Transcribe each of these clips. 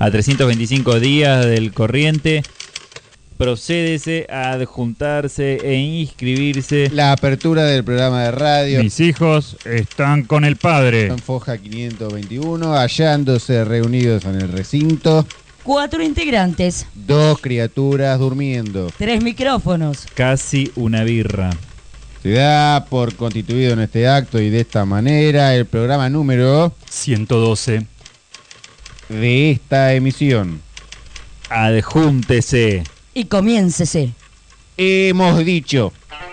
A 325 días del corriente, procédese a adjuntarse e inscribirse. La apertura del programa de radio. Mis hijos están con el padre. En Foja 521, hallándose reunidos en el recinto. 4 integrantes. 2 criaturas durmiendo. 3 micrófonos. Casi una birra. Se da por constituido en este acto y de esta manera el programa número 112 de esta emisión. Adjúntese. Y comiéncese. Hemos dicho.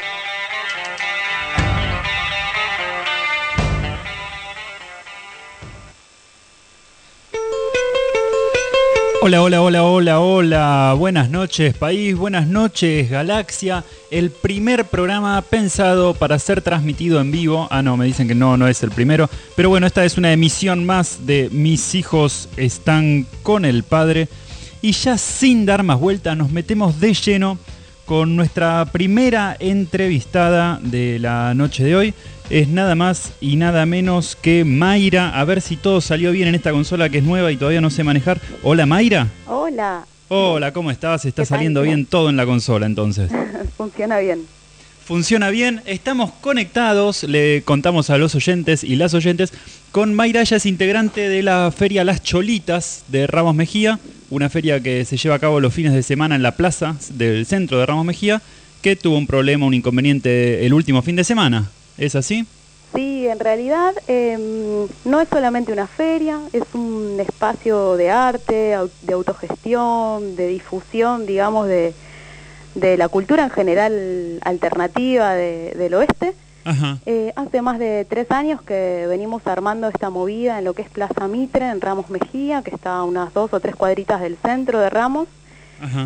Hola, hola, hola, hola, hola. Buenas noches, país. Buenas noches, galaxia. El primer programa pensado para ser transmitido en vivo. Ah, no, me dicen que no es el primero. Pero bueno, esta es una emisión más de Mis hijos están con el padre. Y ya sin dar más vuelta, nos metemos de lleno con nuestra primera entrevistada de la noche de hoy. Es nada más y nada menos que Mayra. A ver si todo salió bien en esta consola que es nueva y todavía no sé manejar. Hola, Mayra. Hola. Hola, ¿cómo estás? Está saliendo bien todo en la consola entonces. Funciona bien. Funciona bien, estamos conectados, le contamos a los oyentes y las oyentes, con Mayra. Ella es integrante de la feria Las Cholitas de Ramos Mejía, una feria que se lleva a cabo los fines de semana en la plaza del centro de Ramos Mejía, que tuvo un problema, un inconveniente el último fin de semana. ¿Es así? Sí, en realidad no es solamente una feria, es un espacio de arte, de autogestión, de difusión, digamos, de la cultura en general alternativa del oeste. Ajá. Hace más de 3 años que venimos armando esta movida en lo que es Plaza Mitre, en Ramos Mejía, que está a unas 2 o 3 cuadritas del centro de Ramos. Ajá.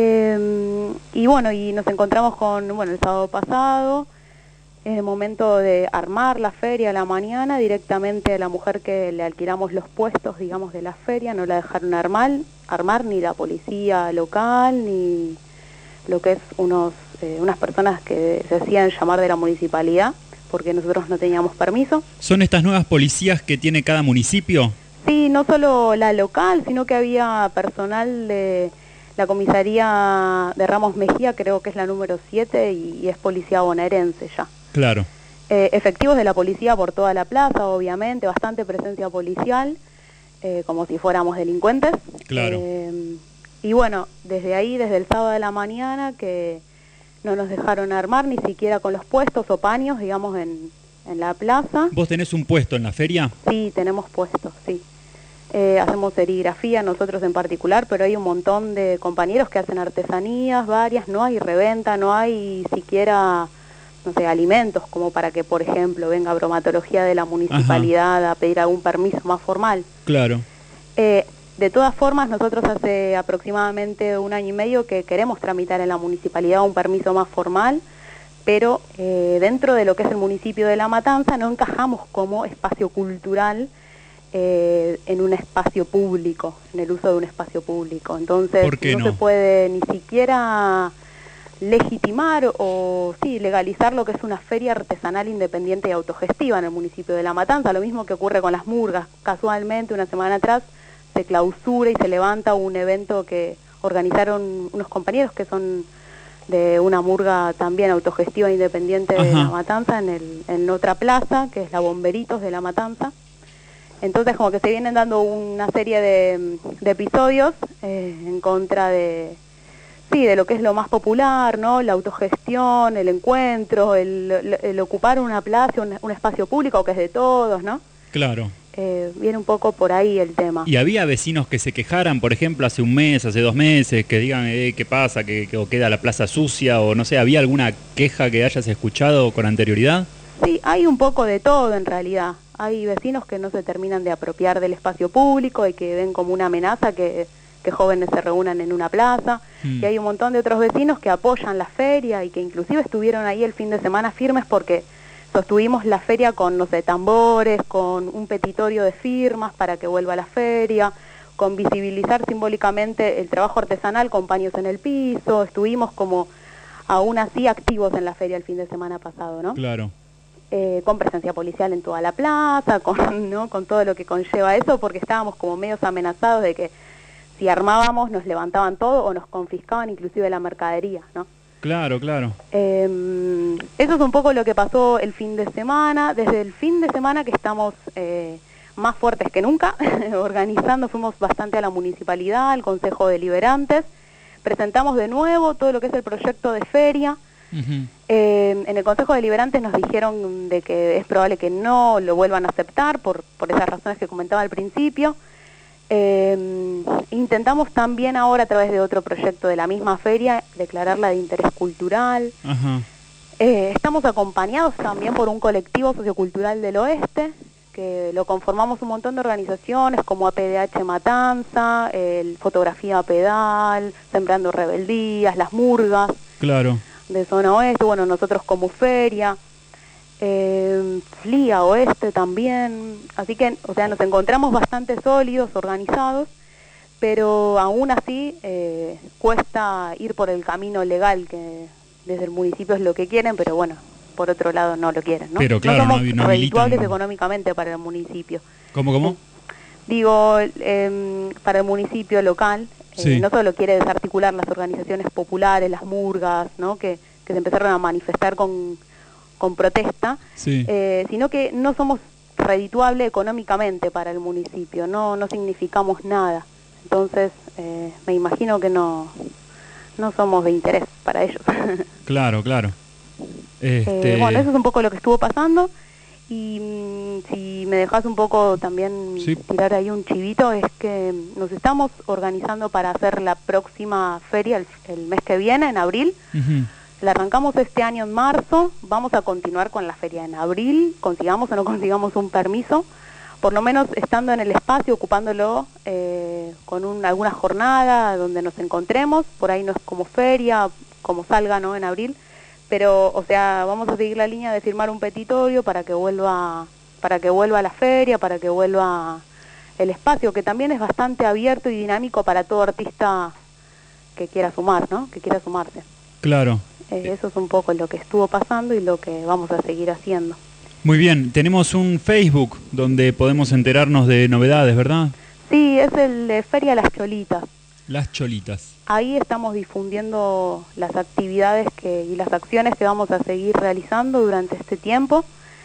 Y bueno, y nos encontramos con, el sábado pasado, en el momento de armar la feria a la mañana, directamente a la mujer que le alquilamos los puestos, digamos, de la feria, no la dejaron armar ni la policía local, ni lo que es unas personas que se hacían llamar de la municipalidad, porque nosotros no teníamos permiso. ¿Son estas nuevas policías que tiene cada municipio? Sí, no solo la local, sino que había personal de la comisaría de Ramos Mejía, creo que es la número 7, y es policía bonaerense ya. Claro. Efectivos de la policía por toda la plaza, obviamente, bastante presencia policial, como si fuéramos delincuentes. Claro. Y bueno, desde ahí, desde el sábado de la mañana, que no nos dejaron armar ni siquiera con los puestos o paños, digamos, en la plaza. ¿Vos tenés un puesto en la feria? Sí, tenemos puestos, sí. Hacemos serigrafía nosotros en particular, pero hay un montón de compañeros que hacen artesanías varias, no hay reventa, no hay siquiera, no sé, alimentos, como para que, por ejemplo, venga bromatología de la municipalidad a pedir algún permiso más formal. Claro. De todas formas, nosotros hace aproximadamente 1 año y medio que queremos tramitar en la municipalidad un permiso más formal, pero dentro de lo que es el municipio de La Matanza no encajamos como espacio cultural en un espacio público, en el uso de un espacio público. Entonces no se puede ni siquiera legitimar o legalizar lo que es una feria artesanal independiente y autogestiva en el municipio de La Matanza, lo mismo que ocurre con las murgas. Casualmente, una semana atrás, se clausura y se levanta un evento que organizaron unos compañeros que son de una murga también autogestiva independiente de La Matanza en otra plaza, que es la Bomberitos de La Matanza. Entonces como que se vienen dando una serie de episodios en contra de lo que es lo más popular, ¿no? La autogestión, el encuentro, el ocupar una plaza, un espacio público que es de todos, ¿no? Claro. Viene un poco por ahí el tema. ¿Y había vecinos que se quejaran, por ejemplo, hace un mes, hace 2 meses, que digan qué pasa, que queda la plaza sucia, o no sé, había alguna queja que hayas escuchado con anterioridad? Sí, hay un poco de todo en realidad. Hay vecinos que no se terminan de apropiar del espacio público y que ven como una amenaza que jóvenes se reúnan en una plaza, y hay un montón de otros vecinos que apoyan la feria y que inclusive estuvieron ahí el fin de semana firmes porque sostuvimos la feria con, no sé, tambores, con un petitorio de firmas para que vuelva a la feria, con visibilizar simbólicamente el trabajo artesanal con paños en el piso. Estuvimos como aún así activos en la feria el fin de semana pasado, ¿no? Claro. Con presencia policial en toda la plaza, con todo lo que conlleva eso, porque estábamos como medios amenazados de que si armábamos nos levantaban todo o nos confiscaban inclusive la mercadería, ¿no? Claro, claro. Eso es un poco lo que pasó el fin de semana. Desde el fin de semana que estamos más fuertes que nunca, organizando, fuimos bastante a la municipalidad, al Consejo Deliberantes, presentamos de nuevo todo lo que es el proyecto de feria. Ujú. En el Consejo Deliberantes nos dijeron de que es probable que no lo vuelvan a aceptar por esas razones que comentaba al principio. Intentamos también ahora a través de otro proyecto de la misma feria declararla de interés cultural. Ajá. Estamos acompañados también por un colectivo sociocultural del oeste, que lo conformamos un montón de organizaciones como APDH Matanza, el Fotografía Pedal, Sembrando Rebeldías, Las Murgas Claro. de Zona Oeste, bueno, nosotros como feria, FLIA Oeste también, así que, o sea, nos encontramos bastante sólidos, organizados, pero aún así cuesta ir por el camino legal, que desde el municipio es lo que quieren, pero bueno, por otro lado no lo quieren, ¿no? Pero claro, no somos no redituables habilitan. económicamente para el municipio. ¿Cómo? Digo, para el municipio local, Sí. no solo quiere desarticular las organizaciones populares, las murgas, ¿no? que se empezaron a manifestar con protesta, Sí. sino que no somos redituables económicamente para el municipio, no significamos nada. Entonces, me imagino que no somos de interés para ellos. Claro. Bueno, eso es un poco lo que estuvo pasando. Y si me dejas un poco también Sí. tirar ahí un chivito, es que nos estamos organizando para hacer la próxima feria el mes que viene, en abril. Ujú. La arrancamos este año en marzo, vamos a continuar con la feria en abril, consigamos o no consigamos un permiso, por lo menos estando en el espacio, ocupándolo con alguna jornada donde nos encontremos, por ahí no es como feria, como salga, ¿no? En abril, pero, o sea, vamos a seguir la línea de firmar un petitorio para que vuelva la feria, para que vuelva el espacio, que también es bastante abierto y dinámico para todo artista que quiera sumar, ¿no? Que quiera sumarse. Claro. Eso es un poco lo que estuvo pasando y lo que vamos a seguir haciendo. Muy bien, tenemos un Facebook donde podemos enterarnos de novedades, ¿verdad? Sí, es el de Feria Las Cholitas. Las Cholitas. Ahí estamos difundiendo las actividades y las acciones que vamos a seguir realizando durante este tiempo.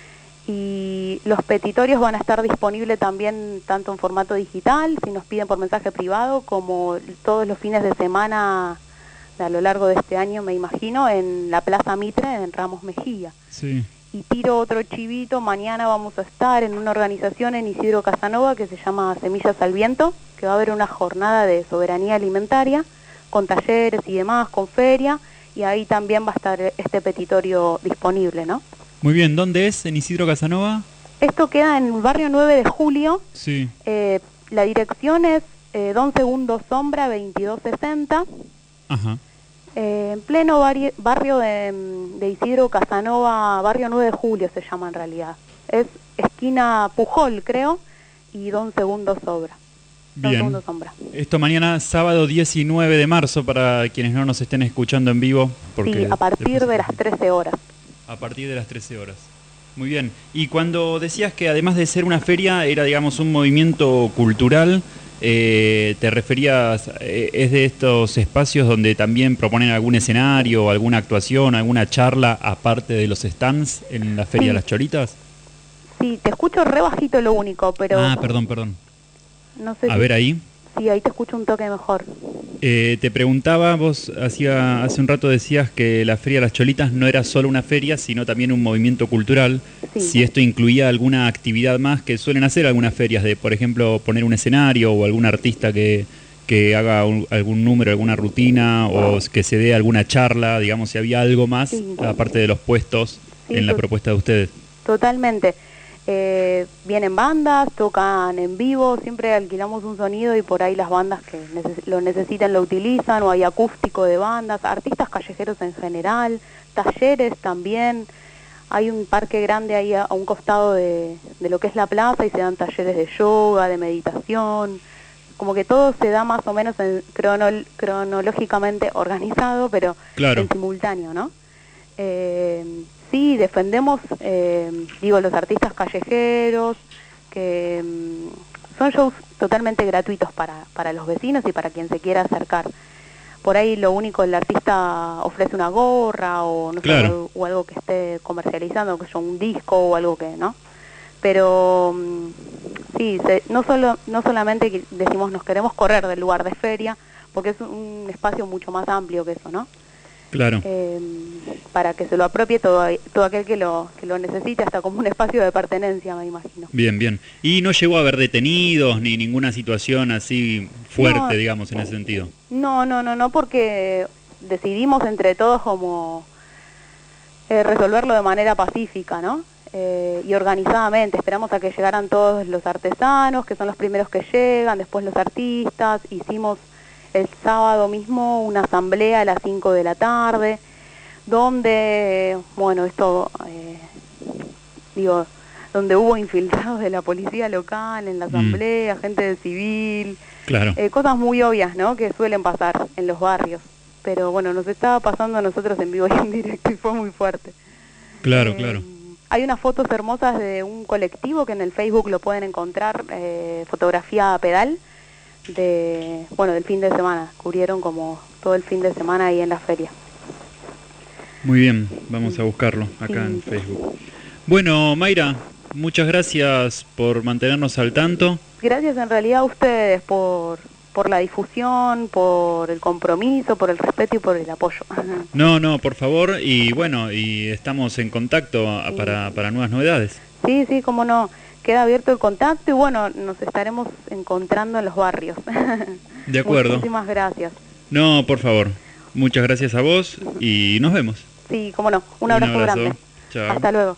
Y los petitorios van a estar disponibles también tanto en formato digital, si nos piden por mensaje privado, como todos los fines de semana a lo largo de este año, me imagino, en la Plaza Mitre, en Ramos Mejía. Sí. Y tiro otro chivito, mañana vamos a estar en una organización en Isidro Casanova que se llama Semillas al Viento, que va a haber una jornada de soberanía alimentaria, con talleres y demás, con feria, y ahí también va a estar este petitorio disponible, ¿no? Muy bien, ¿dónde es? ¿En Isidro Casanova? Esto queda en el barrio 9 de Julio, Sí. la dirección es Don Segundo Sombra 2260, Ajá. en pleno barrio de Isidro Casanova, barrio 9 de Julio se llama en realidad. Es esquina Pujol, creo, y Don Segundo Sombra. Don Bien. Segundo Sombra. Esto mañana, sábado 19 de marzo, para quienes no nos estén escuchando en vivo. Porque Sí, a partir después- de las 13 horas. A partir de las 13 horas. Muy bien. Y cuando decías que además de ser una feria, era, digamos, un movimiento cultural, ¿te referías, es de estos espacios donde también proponen algún escenario, alguna actuación, alguna charla, aparte de los stands en la Feria Sí. de las Cholitas? Sí, te escucho re bajito lo único, pero Ah, perdón. no sé A si... ver ahí. Sí, ahí te escucho un toque mejor. Te preguntaba, vos hace un rato decías que la Feria de las Cholitas no era solo una feria, sino también un movimiento cultural. Sí. Si esto incluía alguna actividad más que suelen hacer algunas ferias, de por ejemplo poner un escenario o algún artista que haga algún número, alguna rutina, o que se dé alguna charla, digamos, si había algo más, Sí. aparte de los puestos Sí, en la to- propuesta de ustedes. Totalmente. Vienen bandas, tocan en vivo, siempre alquilamos un sonido y por ahí las bandas que lo necesitan lo utilizan, o hay acústico de bandas, artistas callejeros en general, talleres también. Hay un parque grande ahí a un costado de lo que es la plaza y se dan talleres de yoga, de meditación, como que todo se da más o menos cronológicamente organizado, pero Claro. en simultáneo, ¿no? Sí, defendemos, los artistas callejeros, que son shows totalmente gratuitos para los vecinos y para quien se quiera acercar. Por ahí lo único, el artista ofrece una gorra o no sé, o algo que esté comercializando, que sea un disco o algo que, ¿no? Pero sí, no solamente decimos nos queremos correr del lugar de feria, porque es un espacio mucho más amplio que eso, ¿no? Claro. Para que se lo apropie todo aquel que lo necesite, hasta como un espacio de pertenencia, me imagino. Bien, bien. ¿Y no llegó a haber detenidos ni ninguna situación así fuerte, digamos, en ese sentido? No, porque decidimos entre todos como resolverlo de manera pacífica, ¿no? Y organizadamente. Esperamos a que llegaran todos los artesanos, que son los primeros que llegan, después los artistas. Hicimos el sábado mismo una asamblea a las 5 de la tarde, donde, bueno, donde hubo infiltrados de la policía local en la asamblea, gente de civil, claro. Cosas muy obvias, ¿no?, que suelen pasar en los barrios. Pero bueno, nos estaba pasando a nosotros en vivo y en directo y fue muy fuerte. Claro, claro. Hay unas fotos hermosas de un colectivo que en el Facebook lo pueden encontrar, fotografía a pedal, del fin de semana. Cubrieron como todo el fin de semana ahí en la feria. Muy bien, vamos a buscarlo acá en Facebook. Bueno, Mayra, muchas gracias por mantenernos al tanto. Gracias en realidad a ustedes por la difusión, por el compromiso, por el respeto y por el apoyo. No, por favor, y bueno, y estamos en contacto para nuevas novedades. Sí, cómo no. Queda abierto el contacto y bueno, nos estaremos encontrando en los barrios. De acuerdo. Muchísimas gracias. No, por favor. Muchas gracias a vos y nos vemos. Sí, cómo no. Un abrazo grande. Chao. Hasta luego.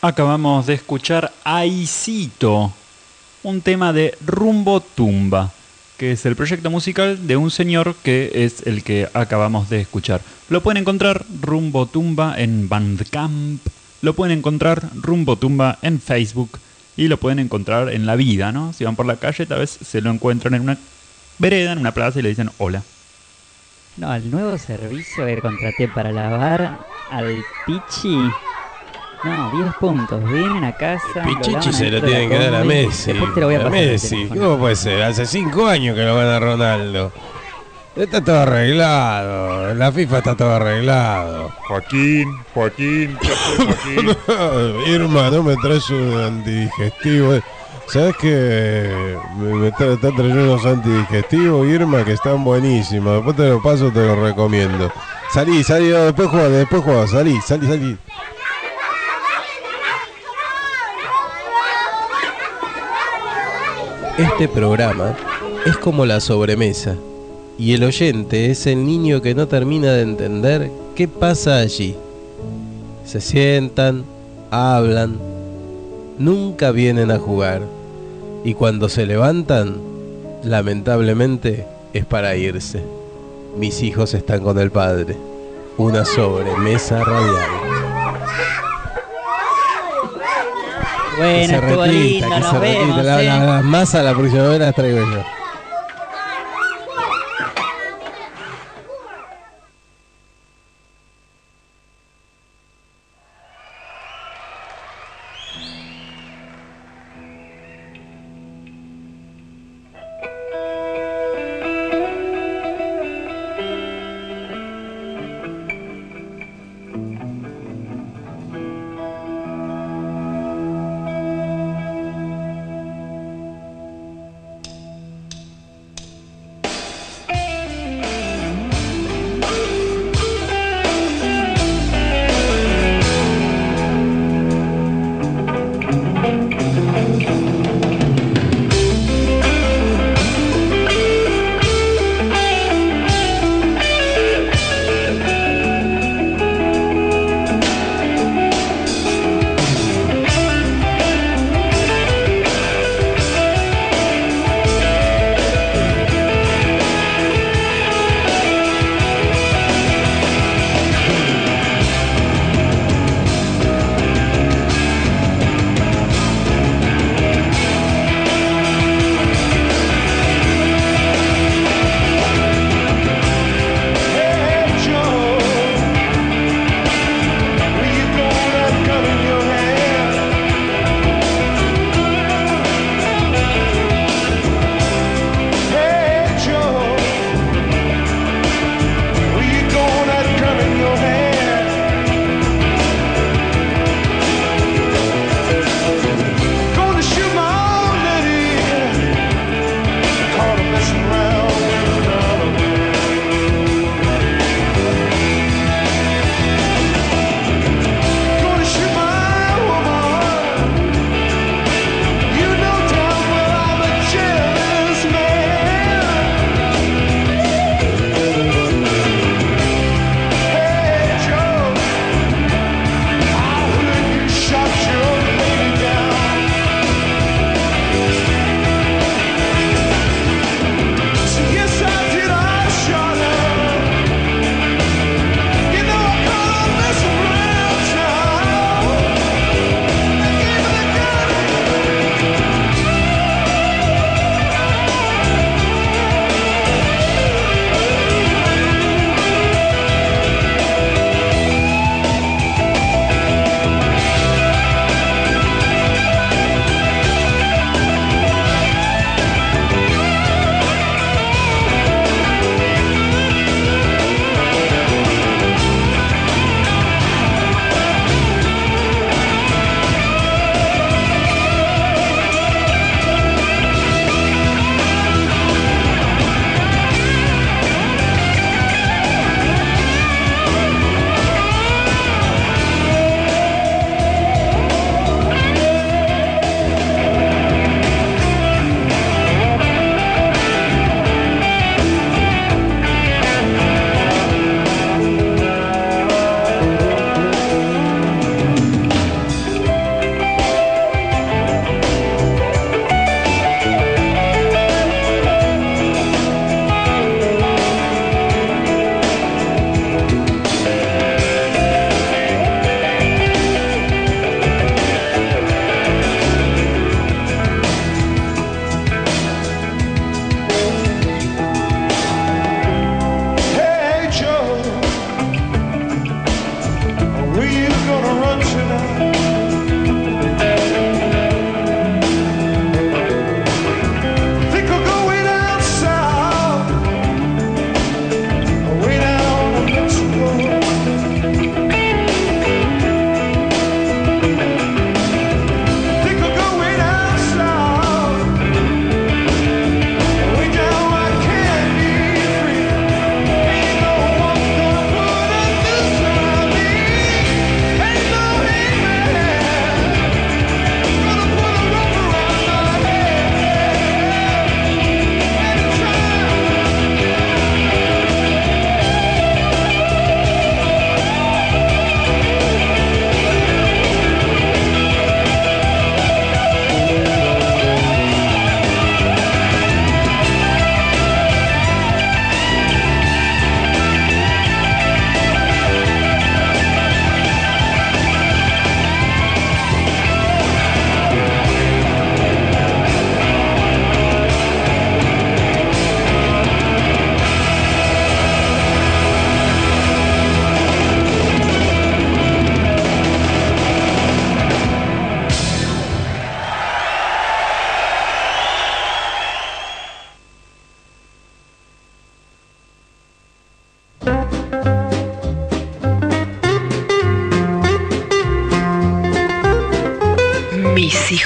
Acabamos de escuchar Aisito, un tema de Rumbo Tumba, que es el proyecto musical de un señor que es el que acabamos de escuchar. Lo pueden encontrar Rumbo Tumba en Bandcamp, lo pueden encontrar Rumbo Tumba en Facebook y lo pueden encontrar en la vida, ¿no? Si van por la calle tal vez se lo encuentran en una vereda, en una plaza y le dicen hola. No, el nuevo servicio que contraté para lavar al Pichi. No, 10 puntos. Vienen a casa. Pichichi se lo tienen que dar a Messi. Después te lo voy a pasar. Messi, ¿cómo puede ser? Hace 5 años que lo van a Ronaldo. Está todo arreglado. En la FIFA está todo arreglado. Joaquín, ¿qué haces, Joaquín? Irma, no me traes un antidigestivo. ¿Sabes que me está trayendo unos antidigestivos, Irma, que están buenísimos? Después te lo paso, te lo recomiendo. Salí, no, después juega, salí. Este programa es como la sobremesa, y el oyente es el niño que no termina de entender qué pasa allí. Se sientan, hablan, nunca vienen a jugar, y cuando se levantan, lamentablemente es para irse. Mis hijos están con el padre. Una sobremesa radial. Bueno, estuvo lindo, nos vemos. Las masas la próxima vez las traigo yo.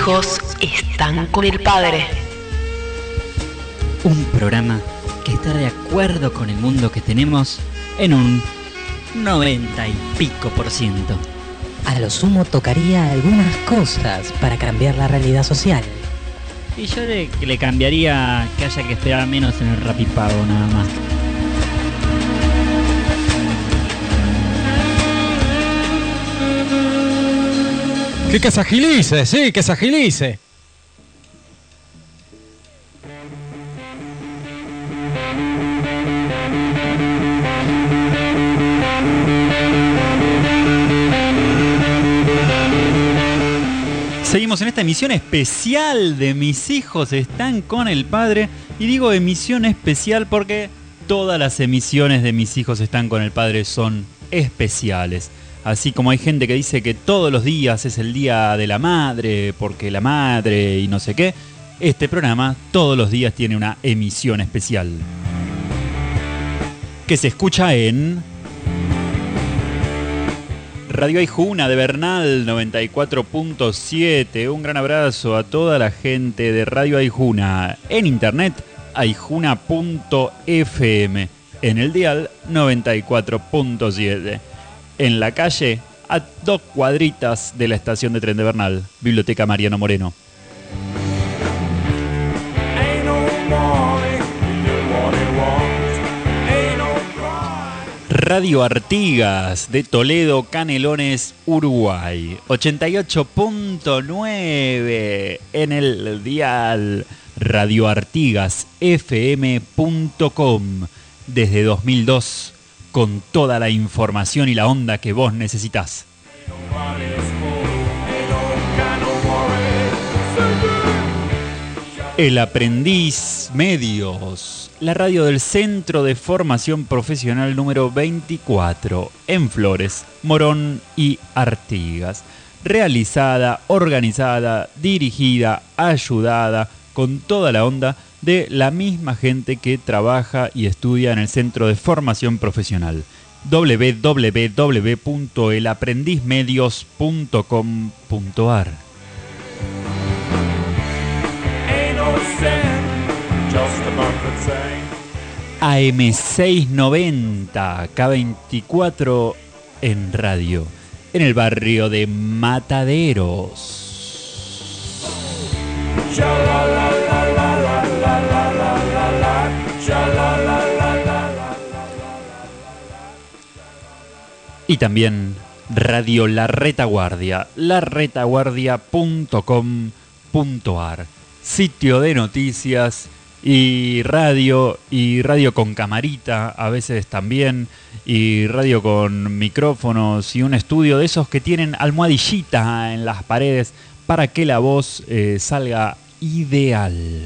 hijos están con el padre. Un programa que está de acuerdo con el mundo que tenemos en un 90 y pico %. A lo sumo tocaría algunas cosas para cambiar la realidad social. Y yo le cambiaría que haya que esperar menos en el Rapipago nada más. Que se agilice, sí, que se agilice. Seguimos en esta emisión especial de Mis hijos están con el padre. Y digo emisión especial porque todas las emisiones de Mis hijos están con el padre son especiales. Así como hay gente que dice que todos los días es el día de la madre, porque la madre y no sé qué, este programa todos los días tiene una emisión especial. Que se escucha en Radio Aijuna de Bernal 94.7. Un gran abrazo a toda la gente de Radio Aijuna. En internet, aijuna.fm. En el dial 94.7. En la calle, a 2 cuadritas de la estación de tren de Bernal, Biblioteca Mariano Moreno. Radio Artigas de Toledo, Canelones, Uruguay. 88.9 en el dial. radioartigasfm.com. Desde 2002. Con toda la información y la onda que vos necesitás. El Aprendiz Medios, la radio del Centro de Formación Profesional número 24, en Flores, Morón y Artigas. Realizada, organizada, dirigida, ayudada, con toda la onda de la misma gente que trabaja y estudia en el Centro de Formación Profesional. www.elaprendizmedios.com.ar. AM690 K24 en radio, en el barrio de Mataderos. Y también Radio La Retaguardia, laretaguardia.com.ar, sitio de noticias y radio con camarita a veces también, y radio con micrófonos y un estudio de esos que tienen almohadillita en las paredes para que la voz salga ideal.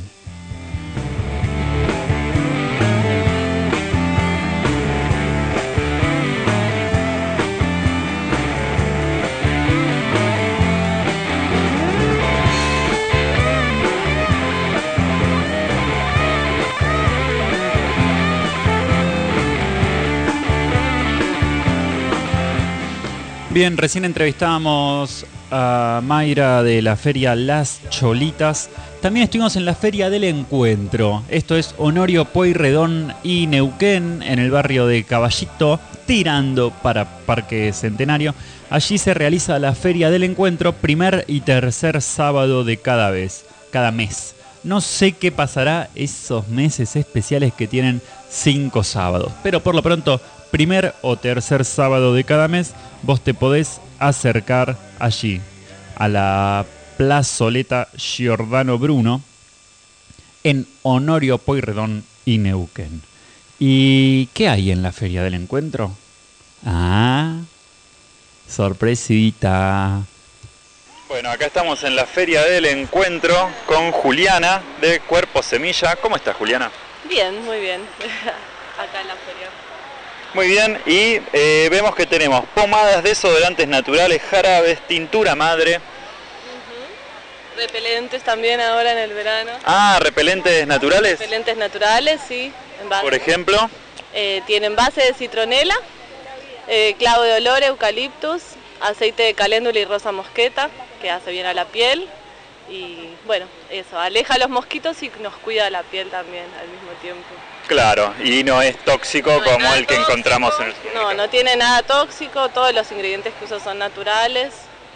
Bien, recién entrevistábamos a Mayra de la feria Las Cholitas. También estuvimos en la feria del Encuentro. Esto es Honorio Pueyrredón y Neuquén, en el barrio de Caballito, tirando para Parque Centenario. Allí se realiza la feria del Encuentro, primer y tercer sábado de cada mes. No sé qué pasará esos meses especiales que tienen 5 sábados, pero por lo pronto, primer o tercer sábado de cada mes, vos te podés acercar allí, a la plazoleta Giordano Bruno, en Honorio Pueyrredón y Neuquén. ¿Y qué hay en la Feria del Encuentro? Ah, sorpresita. Bueno, acá estamos en la Feria del Encuentro con Juliana de Cuerpo Semilla. ¿Cómo estás, Juliana? Bien, muy bien. Acá en la feria. Muy bien, y vemos que tenemos pomadas, desodorantes naturales, jarabes, tintura madre. Repelentes también ahora en el verano. Ah, repelentes naturales. Repelentes naturales, sí. En base. Por ejemplo. Tienen base de citronela, clavo de olor, eucaliptus, aceite de caléndula y rosa mosqueta, que hace bien a la piel. Y bueno, eso, aleja a los mosquitos y nos cuida la piel también al mismo tiempo. Claro, y no es tóxico No es como nada el que tóxico. encontramos en el supermercado. No tiene nada tóxico, todos los ingredientes que uso son naturales,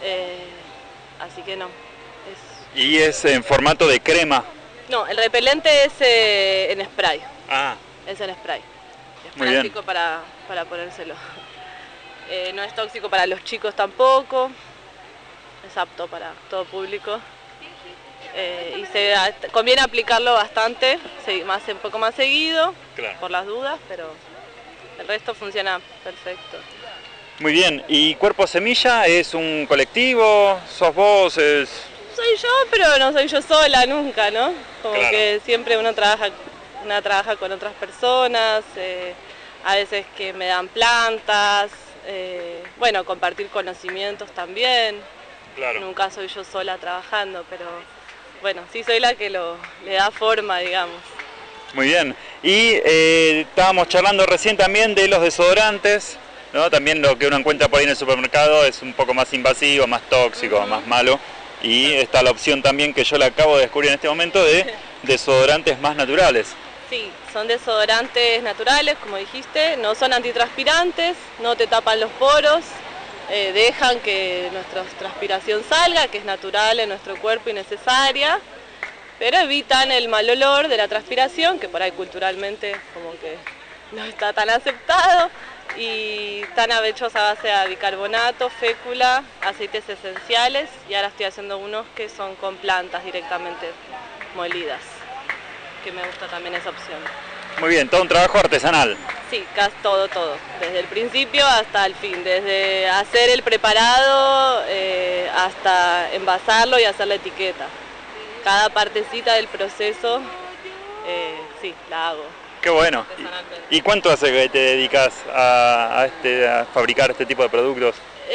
así que no. Y es en formato de crema. No, el repelente es en spray. Ah. Es en spray. Es Muy bien. práctico para ponérselo. No es tóxico para los chicos tampoco. Es apto para todo público. Y conviene aplicarlo bastante, un poco más seguido, Claro. por las dudas, pero el resto funciona perfecto. Muy bien, ¿y Cuerpo Semilla es un colectivo? ¿Sos vos? Soy yo, pero no soy yo sola nunca, ¿no? Como Claro. que siempre una trabaja con otras personas, a veces que me dan plantas, bueno, compartir conocimientos también. Claro. Nunca soy yo sola trabajando, pero bueno, sí soy la que le da forma, digamos. Muy bien, y estábamos charlando recién también de los desodorantes, ¿no? También lo que uno encuentra por ahí en el supermercado es un poco más invasivo, más tóxico, más malo. Y está la opción también que yo la acabo de descubrir en este momento de desodorantes más naturales. Sí, son desodorantes naturales, como dijiste, no son antitranspirantes, no te tapan los poros, dejan que nuestra transpiración salga, que es natural en nuestro cuerpo y necesaria, pero evitan el mal olor de la transpiración, que por ahí culturalmente como que no está tan aceptado, y están hechos a base de bicarbonato, fécula, aceites esenciales, y ahora estoy haciendo unos que son con plantas directamente molidas, que me gusta también esa opción. Muy bien, todo un trabajo artesanal. Sí, casi todo, desde el principio hasta el fin, desde hacer el preparado hasta envasarlo y hacer la etiqueta. Cada partecita del proceso, sí, la hago. Qué bueno. ¿Y cuánto hace que te dedicas a fabricar este tipo de productos?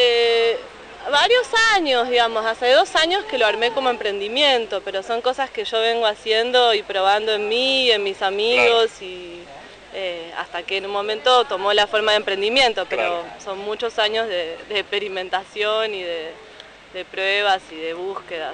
Varios años, digamos, hace 2 años que lo armé como emprendimiento, pero son cosas que yo vengo haciendo y probando en mí, en mis amigos, claro. Y hasta que en un momento tomó la forma de emprendimiento, pero claro. Son muchos años de experimentación y de pruebas y de búsquedas.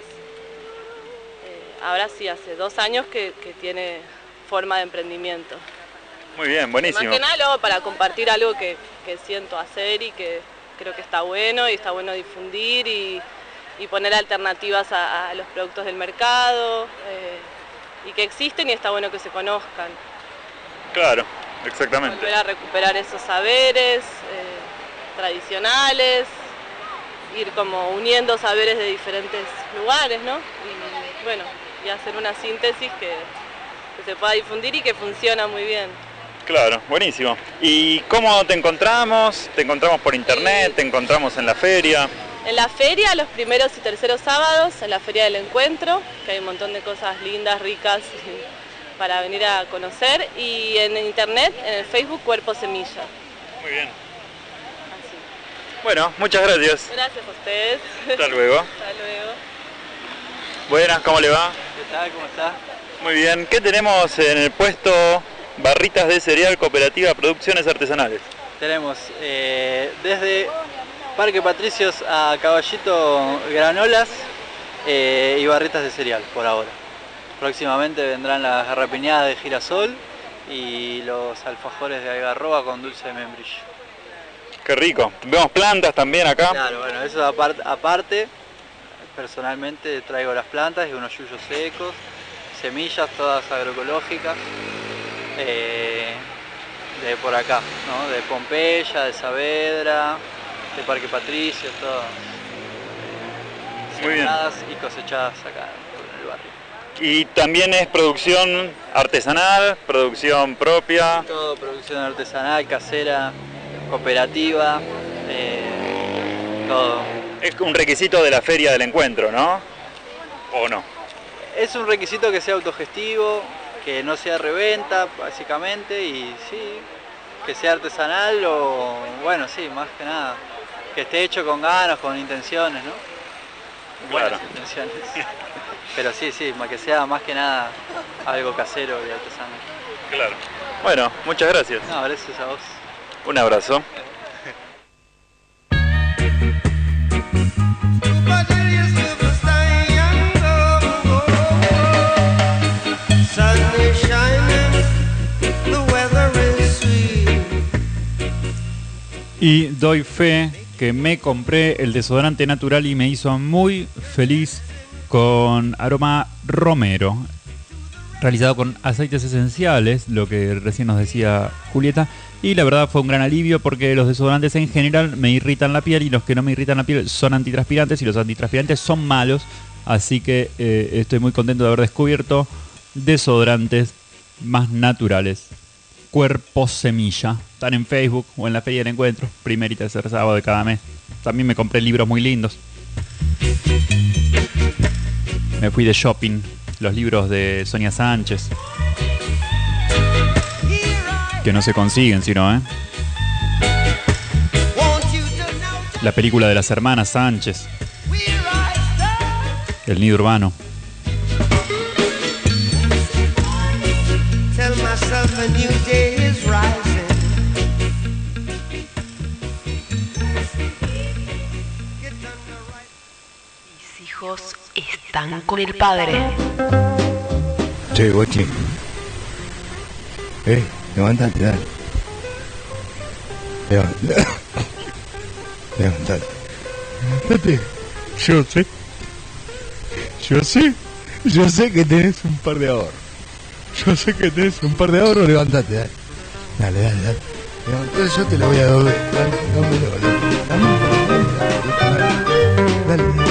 Ahora sí, hace 2 años que tiene forma de emprendimiento. Muy bien, buenísimo. Más que nada lo hago para compartir algo que siento hacer y que creo que está bueno, y está bueno difundir y poner alternativas a los productos del mercado, y que existen y está bueno que se conozcan. Claro, exactamente. Volver a recuperar esos saberes tradicionales, ir como uniendo saberes de diferentes lugares, ¿no? Y bueno, y hacer una síntesis que se pueda difundir y que funciona muy bien. Claro, buenísimo. ¿Y cómo te encontramos? ¿Te encontramos por internet? ¿Te encontramos en la feria? En la feria, los primeros y terceros sábados, en la Feria del Encuentro, que hay un montón de cosas lindas, ricas para venir a conocer. Y en internet, en el Facebook Cuerpo Semilla. Muy bien. Así. Bueno, muchas gracias. Gracias a ustedes. Hasta luego. Hasta luego. Buenas, ¿cómo le va? ¿Qué tal? ¿Cómo está? Muy bien. ¿Qué tenemos en el puesto Barritas de Cereal Cooperativa Producciones Artesanales? Tenemos desde Parque Patricios a Caballito granolas y barritas de cereal por ahora. Próximamente vendrán las garrapiñadas de girasol y los alfajores de algarroba con dulce de membrillo. Qué rico. Vemos plantas también acá. Claro, bueno, eso aparte, personalmente traigo las plantas y unos yuyos secos, semillas todas agroecológicas. De por acá, ¿no? De Pompeya, de Saavedra, de Parque Patricios, todas sembradas y cosechadas acá en el barrio. Y también es producción artesanal, producción propia. Todo producción artesanal, casera, cooperativa, todo. Es un requisito de la Feria del Encuentro, ¿no? ¿O no? Es un requisito que sea autogestivo, que no sea reventa, básicamente, y sí, que sea artesanal o, bueno, sí, más que nada, que esté hecho con ganas, con intenciones, ¿no? Buenas intenciones. Pero sí, que sea más que nada algo casero y artesanal. Claro. Bueno, muchas gracias. No, gracias a vos. Un abrazo. Y doy fe que me compré el desodorante natural y me hizo muy feliz con aroma romero, realizado con aceites esenciales, lo que recién nos decía Julieta. Y la verdad fue un gran alivio porque los desodorantes en general me irritan la piel y los que no me irritan la piel son antitranspirantes y los antitranspirantes son malos. Así que estoy muy contento de haber descubierto desodorantes más naturales. Cuerpo Semilla. Están en Facebook o en la Feria del Encuentro, primer y tercer sábado de cada mes. También me compré libros muy lindos. Me fui de shopping. Los libros de Sonia Sánchez. Que no se consiguen, sino, La película de las hermanas Sánchez. El nido urbano. Tell myself a new day is rising. Mis hijos están con el padre. Che, Bochi. Levántate, dale. Levántate. Levántate. Yo sé que tenés un par de ahorros. Levántate, dale. Dale. Entonces yo te lo voy a doblar. Dale.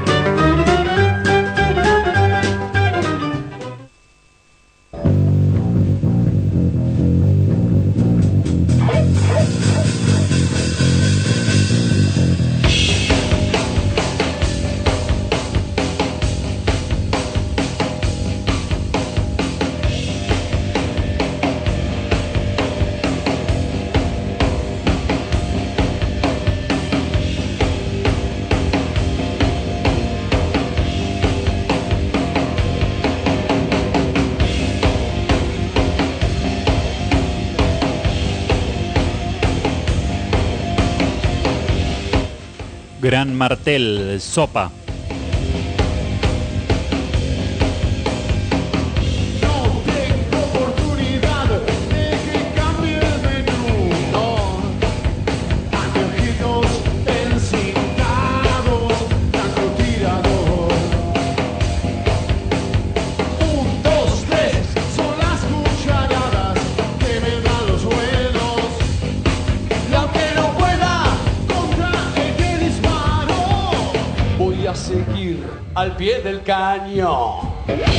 Gran Martel, Sopa. Al pie del cañón.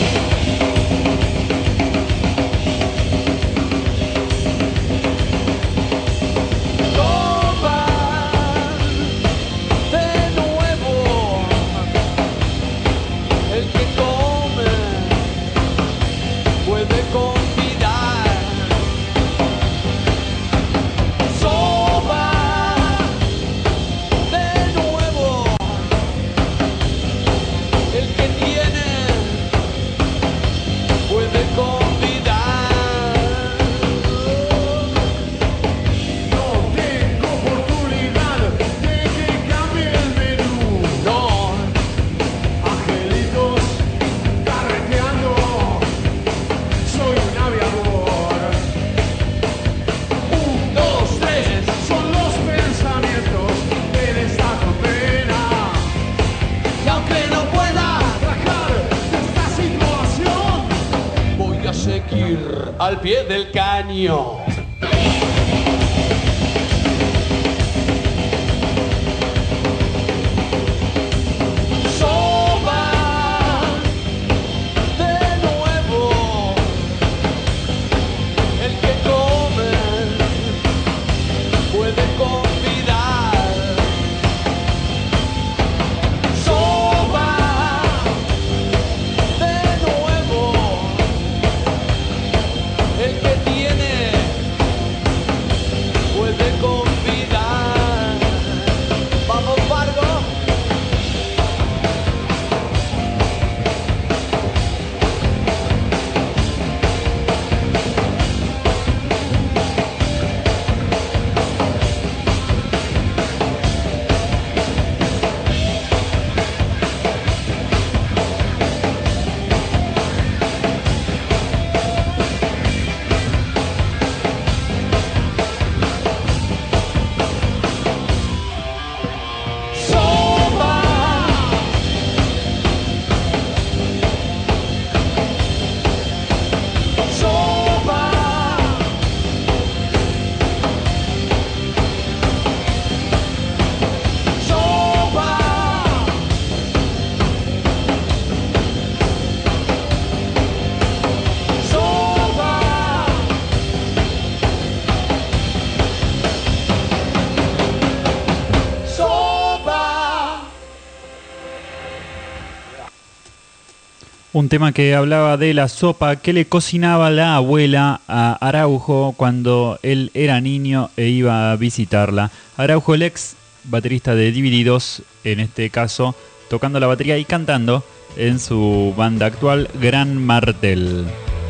Al pie del cañón. Un tema que hablaba de la sopa que le cocinaba la abuela a Araujo cuando él era niño e iba a visitarla. Araujo, el ex baterista de Divididos, en este caso, tocando la batería y cantando en su banda actual, Gran Martel.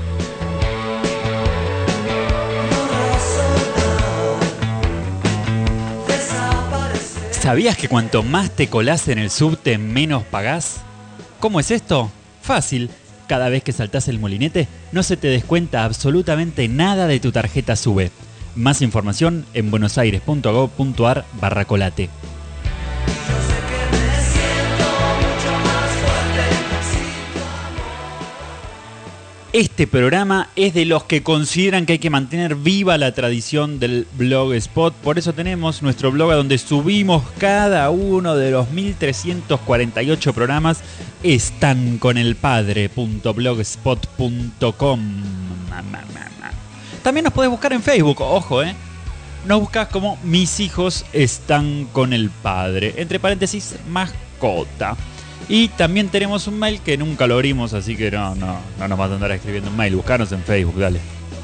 ¿Sabías que cuanto más te colás en el subte, menos pagás? ¿Cómo es esto? Fácil. Cada vez que saltás el molinete, no se te descuenta absolutamente nada de tu tarjeta SUBE. Más información en buenosaires.gov.ar/colate. Este programa es de los que consideran que hay que mantener viva la tradición del Blogspot. Por eso tenemos nuestro blog donde subimos cada uno de los 1348 programas. estanconelpadre.blogspot.com. También nos podés buscar en Facebook, ojo, nos buscas como Mis hijos están con el padre, entre paréntesis, mascota. Y también tenemos un mail que nunca lo abrimos, así que no nos vas a andar escribiendo un mail. Buscanos en Facebook, dale.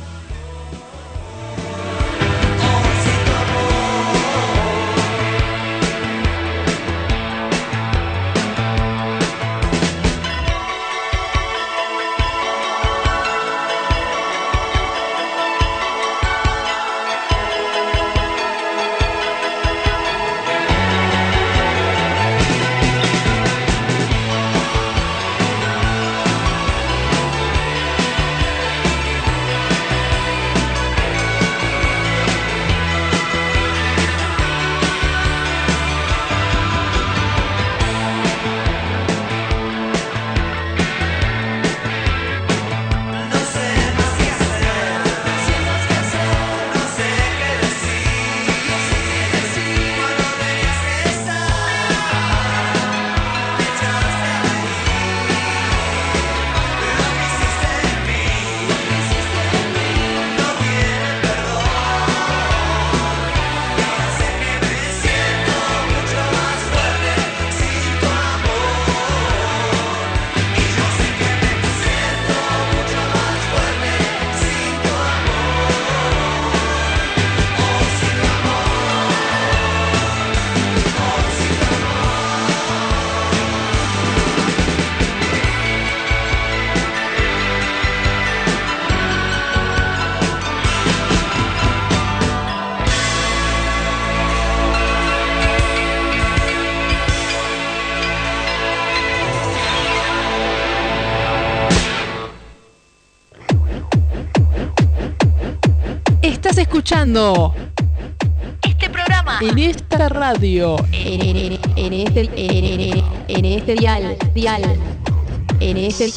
Estás escuchando este programa en esta radio, en este dial, en este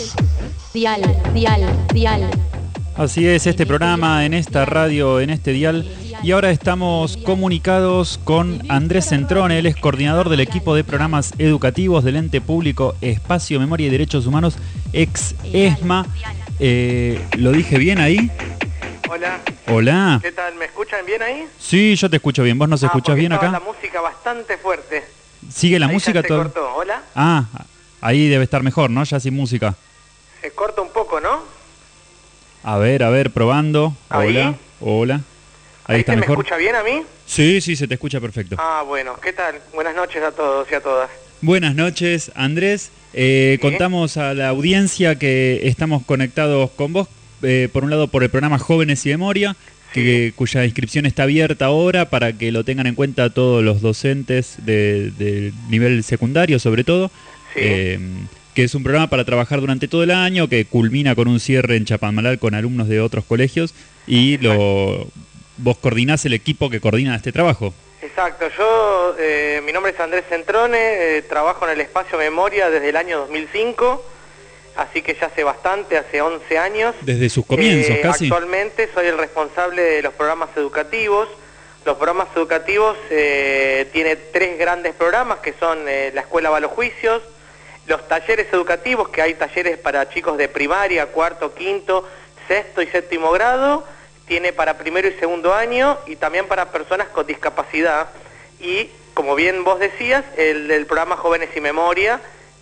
dial. Así es, este programa en esta radio, en este dial. Y ahora estamos comunicados con Andrés Centrone, él es coordinador del equipo de programas educativos del ente público Espacio, Memoria y Derechos Humanos, ex ESMA. ¿Lo dije bien ahí? Hola. Hola. ¿Qué tal? ¿Me escuchan bien ahí? Sí, yo te escucho bien. ¿Vos nos escuchás bien acá? La música bastante fuerte. ¿Sigue la ahí música? Ya se cortó. ¿Hola? Ah, ahí debe estar mejor, ¿no? Ya sin música. Se corta un poco, ¿no? A ver, probando. ¿Ahí? Hola. Ahí está se mejor. ¿Me escucha bien a mí? Sí, se te escucha perfecto. Ah, bueno. ¿Qué tal? Buenas noches a todos y a todas. Buenas noches, Andrés. Contamos a la audiencia que estamos conectados con vos. Por un lado por el programa Jóvenes y Memoria, cuya inscripción está abierta ahora para que lo tengan en cuenta todos los docentes de nivel secundario sobre todo, que es un programa para trabajar durante todo el año, que culmina con un cierre en Chapadmalal con alumnos de otros colegios y vos coordinás el equipo que coordina este trabajo. Exacto, yo, mi nombre es Andrés Centrone, trabajo en el Espacio Memoria desde el año 2005. Así que ya hace bastante, hace 11 años. Desde sus comienzos, casi. Actualmente soy el responsable de los programas educativos. Los programas educativos tiene 3 grandes programas, que son la Escuela va a los Juicios, los talleres educativos, que hay talleres para chicos de primaria, cuarto, quinto, sexto y séptimo grado, tiene para primero y segundo año, y también para personas con discapacidad. Y, como bien vos decías, el programa Jóvenes y Memoria,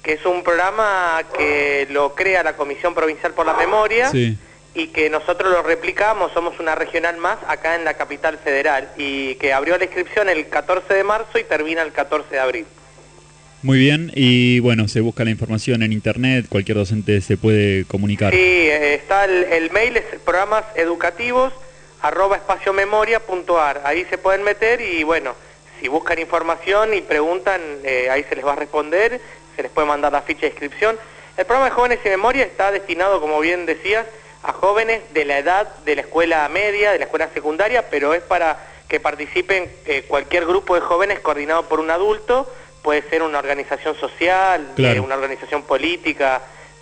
que es un programa que lo crea la Comisión Provincial por la Memoria. Sí. Y que nosotros lo replicamos, somos una regional más acá en la capital federal, y que abrió la inscripción el 14 de marzo y termina el 14 de abril. Muy bien, y bueno, se busca la información en internet, cualquier docente se puede comunicar. Sí, está el mail, es programaseducativos@espaciomemoria.ar, ahí se pueden meter y bueno, si buscan información y preguntan, ahí se les va a responder, se les puede mandar la ficha de inscripción. El programa de Jóvenes y Memoria está destinado, como bien decías, a jóvenes de la edad de la escuela media, de la escuela secundaria, pero es para que participen cualquier grupo de jóvenes coordinado por un adulto, puede ser una organización social, claro. Una organización política,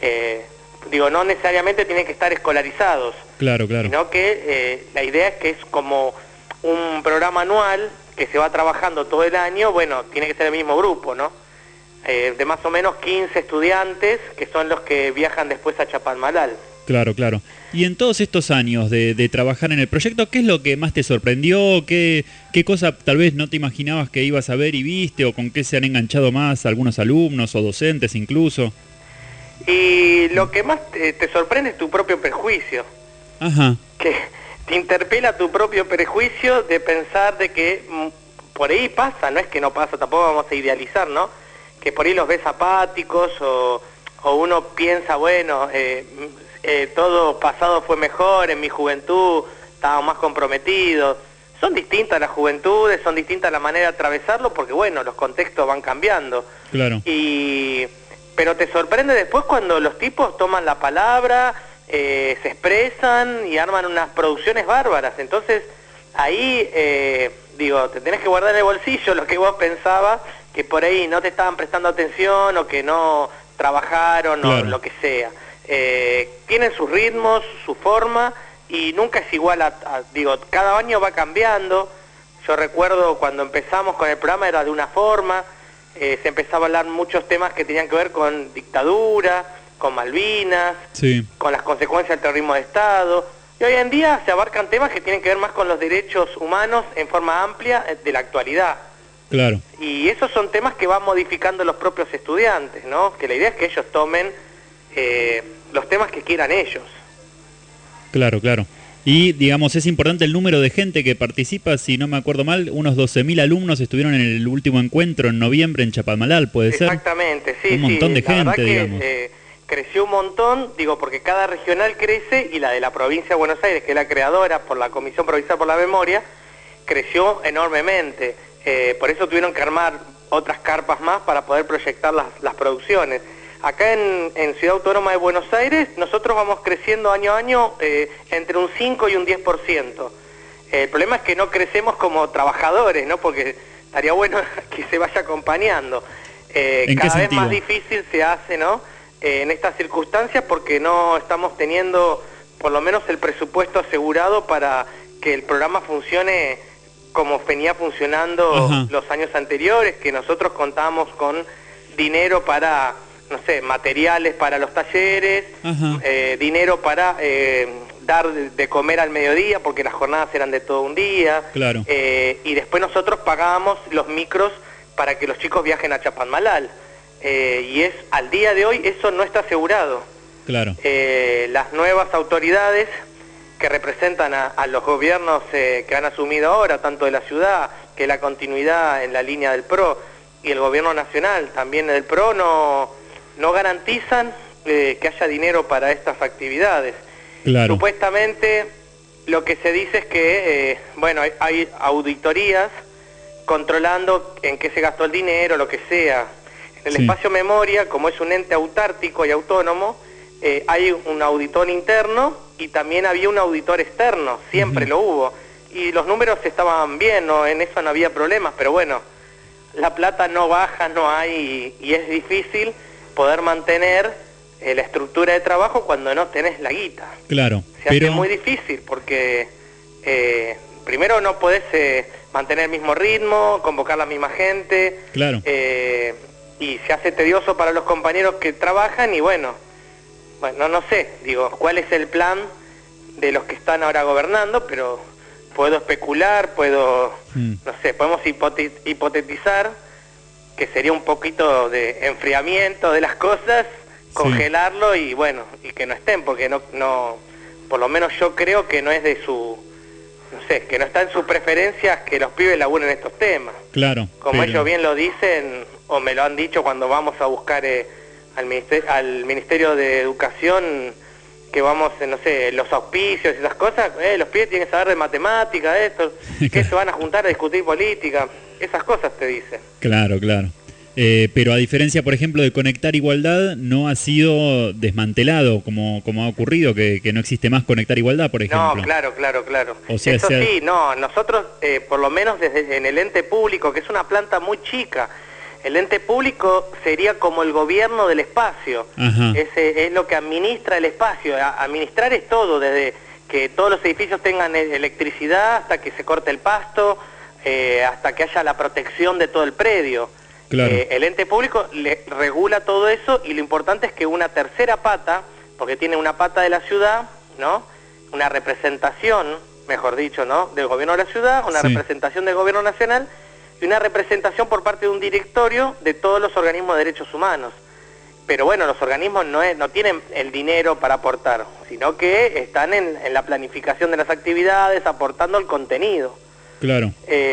no necesariamente tienen que estar escolarizados, claro. Sino que la idea es que es como un programa anual que se va trabajando todo el año, bueno, tiene que ser el mismo grupo, ¿no? De más o menos 15 estudiantes que son los que viajan después a Chapalmalal. Claro. Y en todos estos años de trabajar en el proyecto, ¿qué es lo que más te sorprendió? ¿Qué cosa tal vez no te imaginabas que ibas a ver y viste? ¿O con qué se han enganchado más algunos alumnos o docentes incluso? Y lo que más te sorprende es tu propio prejuicio. Ajá. Que te interpela tu propio prejuicio de pensar de que por ahí pasa, no es que no pasa, tampoco vamos a idealizar, ¿no? Que por ahí los ves apáticos o uno piensa, bueno... todo pasado fue mejor, en mi juventud estábamos más comprometidos. Son distintas las juventudes, son distintas la manera de atravesarlo, porque bueno, los contextos van cambiando. Claro. Pero te sorprende después cuando los tipos toman la palabra, se expresan y arman unas producciones bárbaras. Entonces, ahí, te tenés que guardar en el bolsillo lo que vos pensabas, que por ahí no te estaban prestando atención o que no trabajaron, claro, o lo que sea. Tienen sus ritmos, su forma, y nunca es igual cada año va cambiando. Yo recuerdo cuando empezamos con el programa era de una forma, se empezaba a hablar muchos temas que tenían que ver con dictadura, con Malvinas, sí, con las consecuencias del terrorismo de Estado, y hoy en día se abarcan temas que tienen que ver más con los derechos humanos en forma amplia de la actualidad. Claro. Y esos son temas que van modificando los propios estudiantes, ¿no? Que la idea es que ellos tomen los temas que quieran ellos. Claro. Y, digamos, es importante el número de gente que participa, si no me acuerdo mal, unos 12.000 alumnos estuvieron en el último encuentro en noviembre en Chapalmalal, ¿puede ser? Exactamente, sí. Un montón de la gente, verdad digamos. Que, creció un montón, porque cada regional crece, y la de la provincia de Buenos Aires, que es la creadora por la Comisión Provincial por la Memoria, creció enormemente. Por eso tuvieron que armar otras carpas más para poder proyectar las producciones. Acá en Ciudad Autónoma de Buenos Aires, nosotros vamos creciendo año a año entre un 5 y un 10%. El problema es que no crecemos como trabajadores, ¿no? Porque estaría bueno que se vaya acompañando. Cada vez más difícil se hace, ¿no? En estas circunstancias, porque no estamos teniendo por lo menos el presupuesto asegurado para que el programa funcione como venía funcionando, ajá, los años anteriores, que nosotros contábamos con dinero para... no sé, materiales para los talleres, dinero para dar de comer al mediodía, porque las jornadas eran de todo un día, claro, y después nosotros pagábamos los micros para que los chicos viajen a Chapalmalal, y al día de hoy eso no está asegurado. Claro. Las nuevas autoridades que representan a los gobiernos que han asumido ahora, tanto de la ciudad, que es la continuidad en la línea del PRO, y el gobierno nacional también del PRO, no garantizan que haya dinero para estas actividades. Claro. Supuestamente lo que se dice es que, hay auditorías controlando en qué se gastó el dinero, lo que sea. En el espacio Memoria, como es un ente autártico y autónomo, hay un auditor interno y también había un auditor externo, siempre lo hubo. Y los números estaban bien, en eso no había problemas, pero bueno, la plata no baja, no hay, y es difícil poder mantener la estructura de trabajo cuando no tenés la guita. Claro. Se hace muy difícil porque primero no podés mantener el mismo ritmo, convocar la misma gente. Claro. Y se hace tedioso para los compañeros que trabajan y bueno, no sé, cuál es el plan de los que están ahora gobernando, pero puedo especular, no sé, podemos hipotetizar que sería un poquito de enfriamiento de las cosas, congelarlo y bueno, y que no estén, porque no, por lo menos yo creo que no es de su, no sé, que no está en sus preferencias que los pibes laburen estos temas. Claro. Como pero... ellos bien lo dicen, o me lo han dicho cuando vamos a buscar al Ministerio de Educación, que vamos, no sé, los auspicios y esas cosas, los pibes tienen que saber de matemática, esto, que se van a juntar a discutir política, esas cosas te dicen. Claro, claro. Pero a diferencia, por ejemplo, de Conectar Igualdad, no ha sido desmantelado como ha ocurrido, que no existe más Conectar Igualdad, por ejemplo. No, claro. O sea, eso sí, no, nosotros, por lo menos en el ente público, que es una planta muy chica, el ente público sería como el gobierno del espacio. Es lo que administra el espacio. Administrar es todo, desde que todos los edificios tengan electricidad hasta que se corte el pasto, hasta que haya la protección de todo el predio. Claro. El ente público regula todo eso, y lo importante es que una tercera pata, porque tiene una pata de la ciudad, ¿no? Una representación, mejor dicho, ¿no? Del gobierno de la ciudad, una representación del gobierno nacional y una representación por parte de un directorio de todos los organismos de derechos humanos. Pero bueno, los organismos no tienen el dinero para aportar, sino que están en la planificación de las actividades, aportando el contenido. Claro.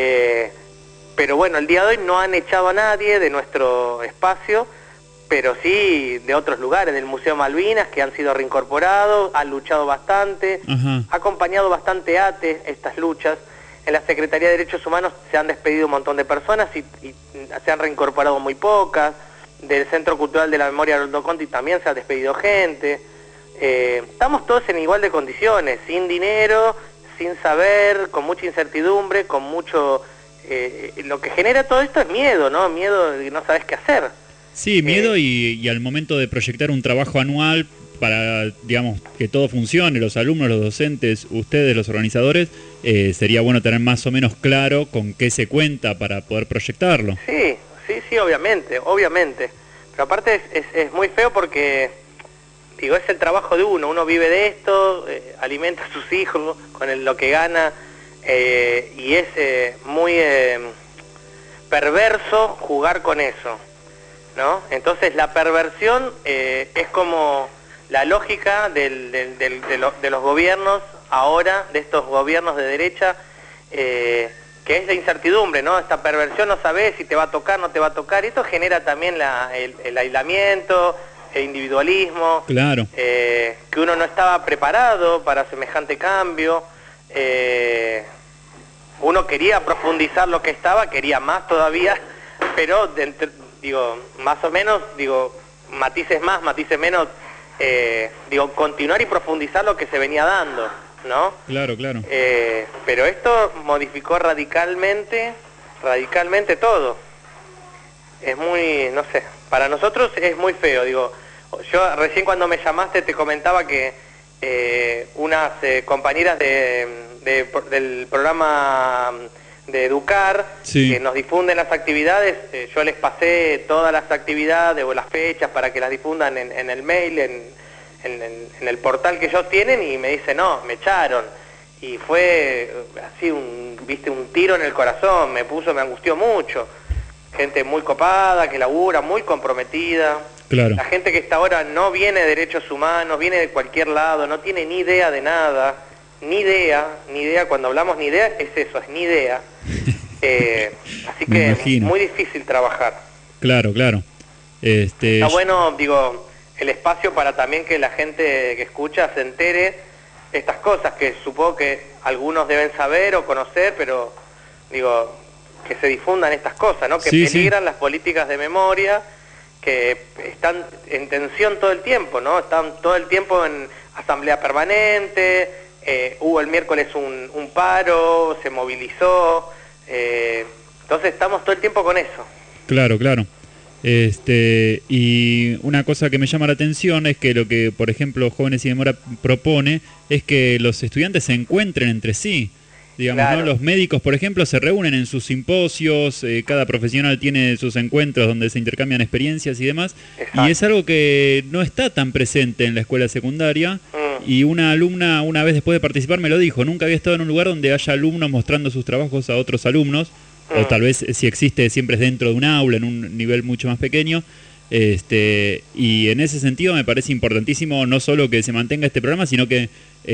Pero bueno, el día de hoy no han echado a nadie de nuestro espacio, pero sí de otros lugares, del Museo Malvinas, que han sido reincorporados, han luchado bastante, ha acompañado bastante ATE estas luchas. En la Secretaría de Derechos Humanos se han despedido un montón de personas y se han reincorporado muy pocas. Del Centro Cultural de la Memoria de Aldo Conti también se ha despedido gente. Estamos todos en igual de condiciones, sin dinero, sin saber, con mucha incertidumbre, con mucho... lo que genera todo esto es miedo, ¿no? Miedo de que no sabes qué hacer. Sí, miedo y al momento de proyectar un trabajo anual para, digamos, que todo funcione, los alumnos, los docentes, ustedes, los organizadores, sería bueno tener más o menos claro con qué se cuenta para poder proyectarlo. Sí, obviamente. Pero aparte es muy feo porque, digo, es el trabajo de uno vive de esto, alimenta a sus hijos con lo que gana, y es muy perverso jugar con eso, ¿no? Entonces la perversión es como la lógica de los gobiernos ahora, de estos gobiernos de derecha, que es la incertidumbre, ¿no? Esta perversión, no sabes si te va a tocar, no te va a tocar, y esto genera también el aislamiento, el individualismo, claro. Que uno no estaba preparado para semejante cambio. Uno quería profundizar lo que estaba, quería más todavía, pero más o menos, matices más, matices menos, continuar y profundizar lo que se venía dando, ¿no? Claro. Pero esto modificó radicalmente todo. Es muy, no sé, para nosotros es muy feo, yo recién cuando me llamaste te comentaba que unas compañeras del programa de Educar, que nos difunden las actividades, yo les pasé todas las actividades o las fechas para que las difundan en el mail, en el portal que ellos tienen, y me dicen, no, me echaron. Y fue así un tiro en el corazón, me angustió mucho. Gente muy copada, que labura, muy comprometida. Claro. La gente que está ahora no viene de derechos humanos, viene de cualquier lado, no tiene ni idea de nada, ni idea, cuando hablamos ni idea, es eso, es ni idea. Así que es muy difícil trabajar. Claro. Está bueno, el espacio para también que la gente que escucha se entere estas cosas, que supongo que algunos deben saber o conocer, pero que se difundan estas cosas, ¿no? Que peligran las políticas de memoria, que están en tensión todo el tiempo, ¿no? Están todo el tiempo en asamblea permanente, hubo el miércoles un paro, se movilizó, entonces estamos todo el tiempo con eso. Claro. Y una cosa que me llama la atención es que lo que, por ejemplo, Jóvenes y Demora propone es que los estudiantes se encuentren entre sí. Digamos, ¿no? Los médicos, por ejemplo, se reúnen en sus simposios, cada profesional tiene sus encuentros donde se intercambian experiencias y demás. Exacto. Y es algo que no está tan presente en la escuela secundaria. Y una alumna, una vez después de participar, me lo dijo: nunca había estado en un lugar donde haya alumnos mostrando sus trabajos a otros alumnos. o tal vez si existe siempre es dentro de un aula, en un nivel mucho más pequeño. Y en ese sentido me parece importantísimo no solo que se mantenga este programa, sino que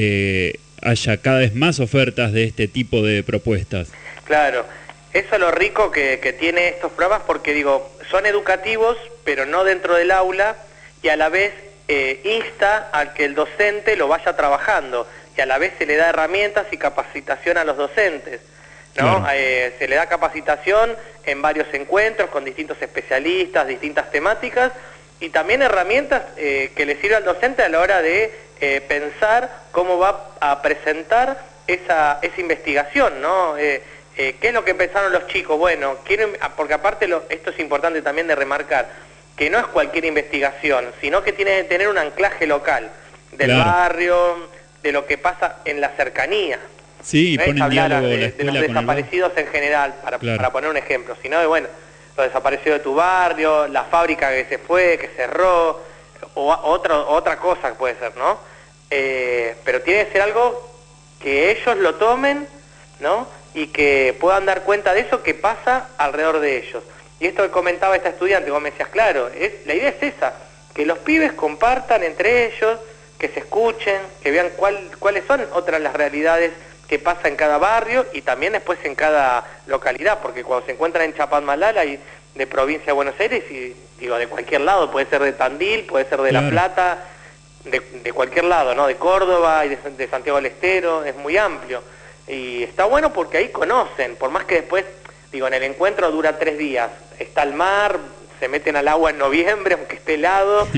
haya cada vez más ofertas de este tipo de propuestas. Claro, eso es lo rico que tiene estos programas, porque digo, son educativos, pero no dentro del aula, y a la vez insta a que el docente lo vaya trabajando, y a la vez se le da herramientas y capacitación a los docentes, ¿no? Claro. Se le da capacitación en varios encuentros con distintos especialistas, distintas temáticas, y también herramientas que le sirve al docente a la hora de pensar cómo va a presentar esa investigación, ¿no? ¿Qué es lo que pensaron los chicos? Bueno, porque aparte esto es importante también de remarcar, que no es cualquier investigación, sino que tiene que tener un anclaje local, del barrio, de lo que pasa en la cercanía. Sí, no pone en diálogo la escuela de los desaparecidos en general, para poner un ejemplo, sino de, bueno, los desaparecidos de tu barrio, la fábrica que se fue, que cerró, o otra cosa que puede ser, ¿no? Pero tiene que ser algo que ellos lo tomen, ¿no? Y que puedan dar cuenta de eso que pasa alrededor de ellos. Y esto que comentaba esta estudiante, vos me decías, claro, la idea es esa, que los pibes compartan entre ellos, que se escuchen, que vean cuáles son otras las realidades que pasa en cada barrio y también después en cada localidad, porque cuando se encuentran en Chapadmalal hay de provincia de Buenos Aires y digo de cualquier lado, puede ser de Tandil, puede ser de La Plata, de cualquier lado, ¿no? De Córdoba y de Santiago del Estero, es muy amplio. Y está bueno porque ahí conocen, por más que después, digo, en el encuentro dura 3 días, está el mar, se meten al agua en noviembre, aunque esté helado,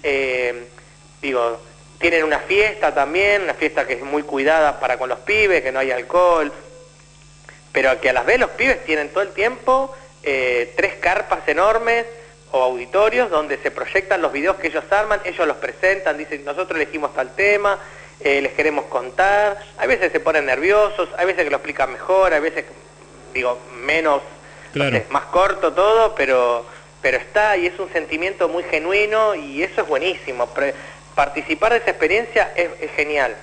digo, tienen una fiesta también, una fiesta que es muy cuidada para con los pibes, que no hay alcohol, pero que a las vez los pibes tienen todo el tiempo 3 carpas enormes o auditorios donde se proyectan los videos que ellos arman, ellos los presentan, dicen, nosotros elegimos tal tema, les queremos contar, a veces se ponen nerviosos, hay veces que lo explican mejor, hay veces, digo, menos, no sé, más corto todo, pero está, y es un sentimiento muy genuino y eso es buenísimo. Participar de esa experiencia es genial.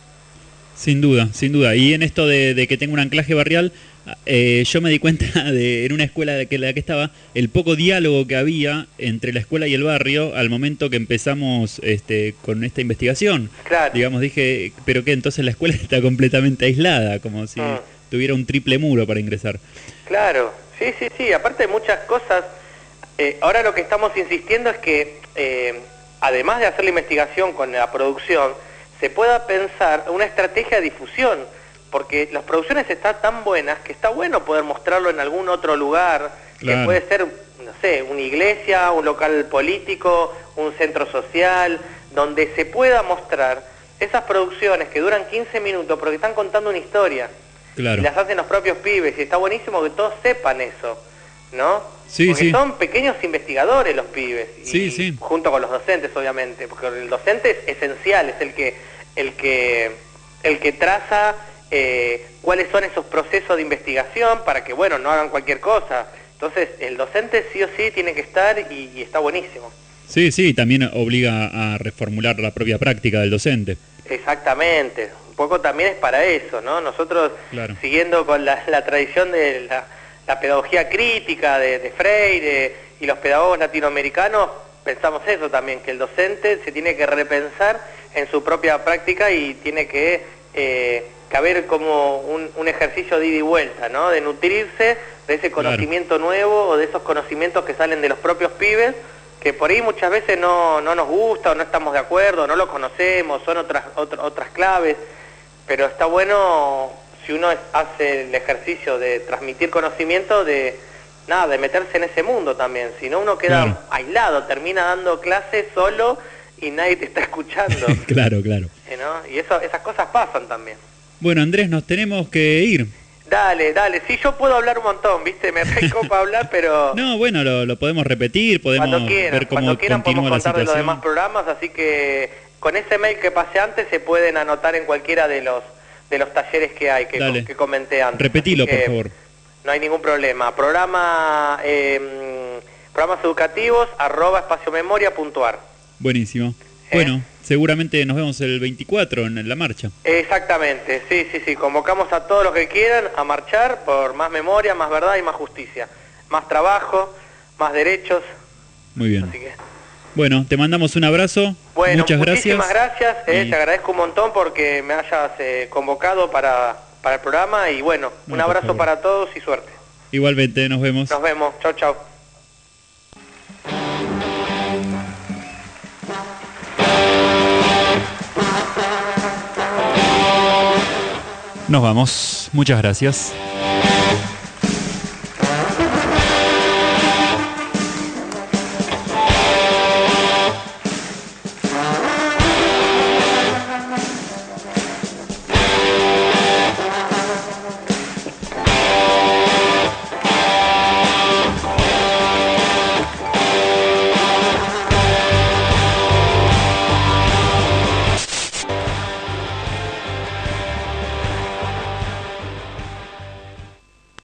Sin duda, sin duda. Y en esto de que tenga un anclaje barrial, yo me di cuenta en una escuela de la que estaba, el poco diálogo que había entre la escuela y el barrio al momento que empezamos con esta investigación. Claro. Digamos, dije, ¿pero qué? Entonces la escuela está completamente aislada, como si tuviera un triple muro para ingresar. Claro, sí. Aparte de muchas cosas, ahora lo que estamos insistiendo es que, además de hacer la investigación con la producción, se pueda pensar una estrategia de difusión, porque las producciones están tan buenas que está bueno poder mostrarlo en algún otro lugar, que puede ser, no sé, una iglesia, un local político, un centro social, donde se pueda mostrar esas producciones que duran 15 minutos porque están contando una historia, y las hacen los propios pibes, y está buenísimo que todos sepan eso, ¿no? Porque son pequeños investigadores los pibes, y junto con los docentes obviamente, porque el docente es esencial, es el que traza cuáles son esos procesos de investigación para que, bueno, no hagan cualquier cosa. Entonces el docente sí o sí tiene que estar y está buenísimo. Sí, también obliga a reformular la propia práctica del docente. Exactamente, un poco también es para eso, ¿no? Nosotros, siguiendo con la tradición de la pedagogía crítica de Freire y los pedagogos latinoamericanos, pensamos eso también, que el docente se tiene que repensar en su propia práctica y tiene que haber como un ejercicio de ida y vuelta, ¿no? De nutrirse de ese conocimiento nuevo o de esos conocimientos que salen de los propios pibes, que por ahí muchas veces no nos gusta o no estamos de acuerdo, no lo conocemos, son otras claves, pero está bueno si uno hace el ejercicio de transmitir conocimiento, de meterse en ese mundo también, si no uno queda aislado, termina dando clases solo y nadie te está escuchando. Claro. ¿No? Y esas cosas pasan también. Bueno, Andrés, nos tenemos que ir. Dale, sí, yo puedo hablar un montón, ¿viste? Me recopa hablar, pero... No, bueno, lo podemos repetir, podemos ver cómo cuando quieran continúa podemos la contar de los situación. demás programas, así que con ese mail que pasé antes se pueden anotar en cualquiera de los talleres que hay, que comenté antes. Repetilo, por favor. No hay ningún problema. Programas educativos @espaciomemoria.ar. Buenísimo. Bueno, seguramente nos vemos el 24 en la marcha. Exactamente, sí. Convocamos a todos los que quieran a marchar por más memoria, más verdad y más justicia. Más trabajo, más derechos. Muy bien. Así que... Bueno, te mandamos un abrazo. Bueno, muchas muchísimas gracias. Y... te agradezco un montón porque me hayas convocado para el programa y bueno, un abrazo para todos y suerte. Igualmente, nos vemos. Nos vemos, chau. Nos vamos, muchas gracias.